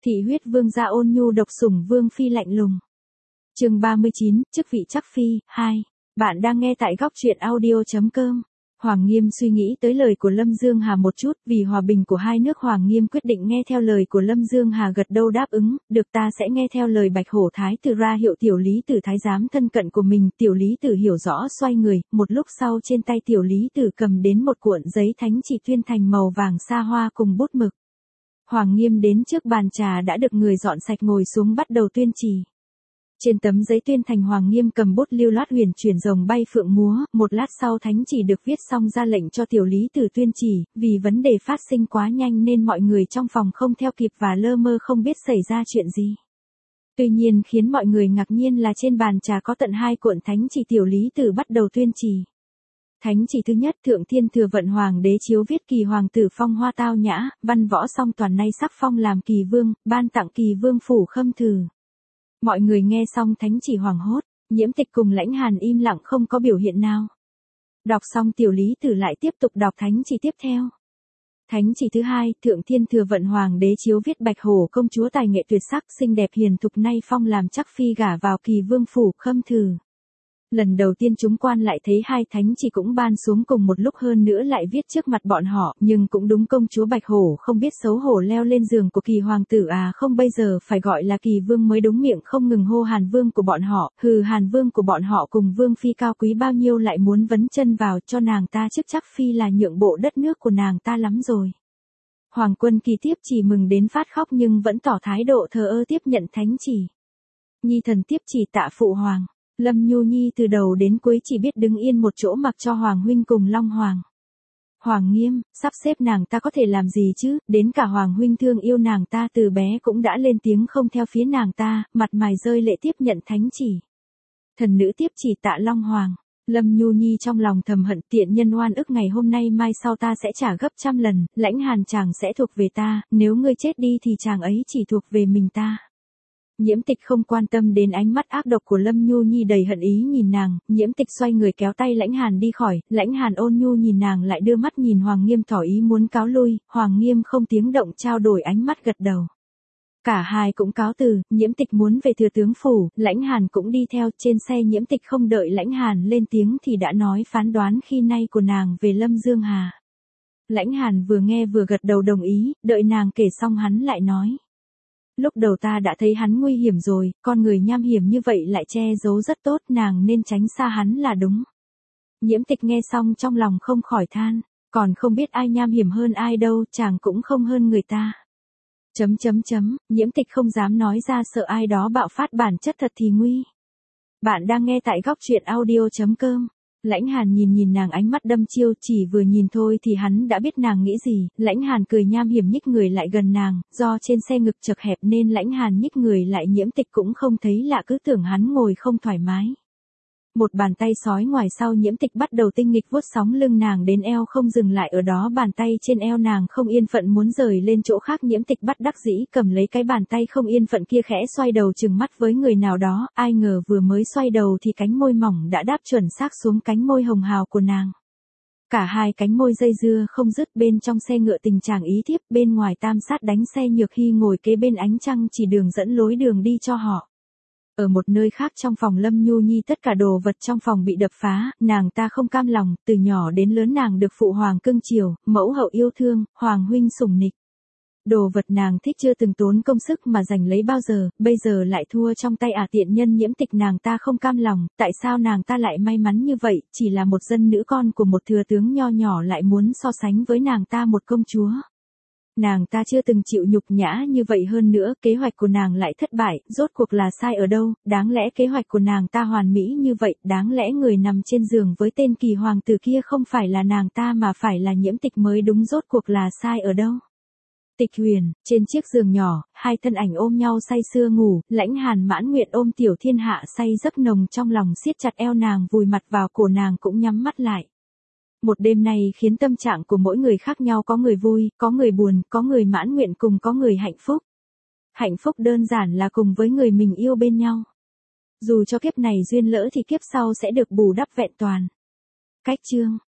Thị huyết vương gia ôn nhu độc sủng vương phi lạnh lùng. Chương 39, chức vị chắc phi, 2. Bạn đang nghe tại góc truyện audio.com. Hoàng Nghiêm suy nghĩ tới lời của Lâm Dương Hà một chút, vì hòa bình của hai nước Hoàng Nghiêm quyết định nghe theo lời của Lâm Dương Hà gật đầu đáp ứng, được ta sẽ nghe theo lời Bạch Hổ Thái tử ra hiệu tiểu lý tử thái giám thân cận của mình. Tiểu lý tử hiểu rõ xoay người, một lúc sau trên tay tiểu lý tử cầm đến một cuộn giấy thánh chỉ tuyên thành màu vàng sa hoa cùng bút mực. Hoàng Nghiêm đến trước bàn trà đã được người dọn sạch ngồi xuống bắt đầu tuyên chỉ. Trên tấm giấy tuyên thành Hoàng Nghiêm cầm bút lưu loát huyền chuyển rồng bay phượng múa, một lát sau thánh chỉ được viết xong ra lệnh cho tiểu lý tử tuyên chỉ, vì vấn đề phát sinh quá nhanh nên mọi người trong phòng không theo kịp và lơ mơ không biết xảy ra chuyện gì. Tuy nhiên khiến mọi người ngạc nhiên là trên bàn trà có tận 2 cuộn thánh chỉ. Tiểu lý tử bắt đầu tuyên chỉ. Thánh chỉ thứ nhất, Thượng Thiên Thừa Vận Hoàng đế chiếu viết kỳ hoàng tử phong hoa tao nhã, văn võ song toàn nay sắc phong làm kỳ vương, ban tặng kỳ vương phủ khâm thử. Mọi người nghe xong thánh chỉ hoảng hốt, Nhiễm Tịch cùng Lãnh Hàn im lặng không có biểu hiện nào. Đọc xong tiểu lý tử lại tiếp tục đọc thánh chỉ tiếp theo. Thánh chỉ thứ hai, Thượng Thiên Thừa Vận Hoàng đế chiếu viết Bạch Hổ công chúa tài nghệ tuyệt sắc xinh đẹp hiền thục nay phong làm chắc phi gả vào kỳ vương phủ khâm thử. Lần đầu tiên chúng quan lại thấy 2 thánh chỉ cũng ban xuống cùng một lúc, hơn nữa lại viết trước mặt bọn họ, nhưng cũng đúng công chúa Bạch Hổ không biết xấu hổ leo lên giường của kỳ hoàng tử à, không bây giờ phải gọi là kỳ vương mới đúng, miệng không ngừng hô Hàn vương của bọn họ, Hàn vương của bọn họ cùng vương phi cao quý bao nhiêu lại muốn vấn chân vào cho nàng ta chức chắc phi là nhượng bộ đất nước của nàng ta lắm rồi. Hoàng Quân Kỳ tiếp chỉ mừng đến phát khóc nhưng vẫn tỏ thái độ thờ ơ tiếp nhận thánh chỉ. Nhi thần tiếp chỉ tạ phụ hoàng. Lâm Nhu Nhi từ đầu đến cuối chỉ biết đứng yên một chỗ mặc cho Hoàng huynh cùng Long Hoàng. Hoàng Nghiêm, sắp xếp nàng ta có thể làm gì chứ, đến cả Hoàng huynh thương yêu nàng ta từ bé cũng đã lên tiếng không theo phía nàng ta, mặt mày rơi lệ tiếp nhận thánh chỉ. Thần nữ tiếp chỉ tạ Long Hoàng. Lâm Nhu Nhi trong lòng thầm hận, tiện nhân oan ức, ngày hôm nay mai sau ta sẽ trả gấp trăm lần, Lãnh Hàn chàng sẽ thuộc về ta, nếu ngươi chết đi thì chàng ấy chỉ thuộc về mình ta. Nhiễm Tịch không quan tâm đến ánh mắt ác độc của Lâm Nhu Nhi đầy hận ý nhìn nàng, Nhiễm Tịch xoay người kéo tay Lãnh Hàn đi khỏi, Lãnh Hàn ôn nhu nhìn nàng lại đưa mắt nhìn Hoàng Nghiêm tỏ ý muốn cáo lui, Hoàng Nghiêm không tiếng động trao đổi ánh mắt gật đầu. Cả hai cũng cáo từ, Nhiễm Tịch muốn về thừa tướng phủ, Lãnh Hàn cũng đi theo. Trên xe Nhiễm Tịch không đợi Lãnh Hàn lên tiếng thì đã nói phán đoán khi nay của nàng về Lâm Dương Hà. Lãnh Hàn vừa nghe vừa gật đầu đồng ý, đợi nàng kể xong hắn lại nói. Lúc đầu ta đã thấy hắn nguy hiểm rồi, con người nham hiểm như vậy lại che giấu rất tốt, nàng nên tránh xa hắn là đúng. Nhiễm Tịch nghe xong trong lòng không khỏi than, còn không biết ai nham hiểm hơn ai đâu, chàng cũng không hơn người ta. Nhiễm Tịch không dám nói ra sợ ai đó bạo phát, bản chất thật thì nguy. Bạn đang nghe tại góc truyện audio.com. Lãnh Hàn nhìn nàng ánh mắt đâm chiêu, chỉ vừa nhìn thôi thì hắn đã biết nàng nghĩ gì. Lãnh Hàn cười nham hiểm nhích người lại gần nàng, do trên xe ngực chật hẹp nên Lãnh Hàn nhích người lại, Nhiễm Tịch cũng không thấy lạ, cứ tưởng hắn ngồi không thoải mái. Một bàn tay sói ngoài sau Nhiễm Tịch bắt đầu tinh nghịch vuốt sóng lưng nàng đến eo, không dừng lại ở đó, bàn tay trên eo nàng không yên phận muốn rời lên chỗ khác. Nhiễm Tịch bất đắc dĩ cầm lấy cái bàn tay không yên phận kia, khẽ xoay đầu trừng mắt với người nào đó, ai ngờ vừa mới xoay đầu thì cánh môi mỏng đã đáp chuẩn xác xuống cánh môi hồng hào của nàng. Cả hai cánh môi dây dưa không dứt. Bên trong xe ngựa tình trạng ý thiếp, bên ngoài tam sát đánh xe Nhược Hy ngồi kế bên ánh trăng chỉ đường dẫn lối đường đi cho họ. Ở một nơi khác trong phòng Lâm Nhu Nhi, tất cả đồ vật trong phòng bị đập phá, nàng ta không cam lòng, từ nhỏ đến lớn nàng được phụ hoàng cưng chiều, mẫu hậu yêu thương, hoàng huynh sủng nịch. Đồ vật nàng thích chưa từng tốn công sức mà giành lấy bao giờ, bây giờ lại thua trong tay tiện nhân Nhiễm Tịch. Nàng ta không cam lòng, tại sao nàng ta lại may mắn như vậy, chỉ là một dân nữ con của một thừa tướng nho nhỏ lại muốn so sánh với nàng ta một công chúa. Nàng ta chưa từng chịu nhục nhã như vậy, hơn nữa kế hoạch của nàng lại thất bại, rốt cuộc là sai ở đâu, đáng lẽ kế hoạch của nàng ta hoàn mỹ như vậy, đáng lẽ người nằm trên giường với tên kỳ hoàng tử kia không phải là nàng ta mà phải là Nhiễm Tịch mới đúng, rốt cuộc là sai ở đâu. Tịch Huyền, trên chiếc giường nhỏ, 2 thân ảnh ôm nhau say sưa ngủ, Lãnh Hàn mãn nguyện ôm Tiểu Thiên Hạ say giấc nồng, trong lòng siết chặt eo nàng, vùi mặt vào cổ nàng cũng nhắm mắt lại. Một đêm này khiến tâm trạng của mỗi người khác nhau, có người vui, có người buồn, có người mãn nguyện cùng có người hạnh phúc. Hạnh phúc đơn giản là cùng với người mình yêu bên nhau. Dù cho kiếp này duyên lỡ thì kiếp sau sẽ được bù đắp vẹn toàn. Cách chương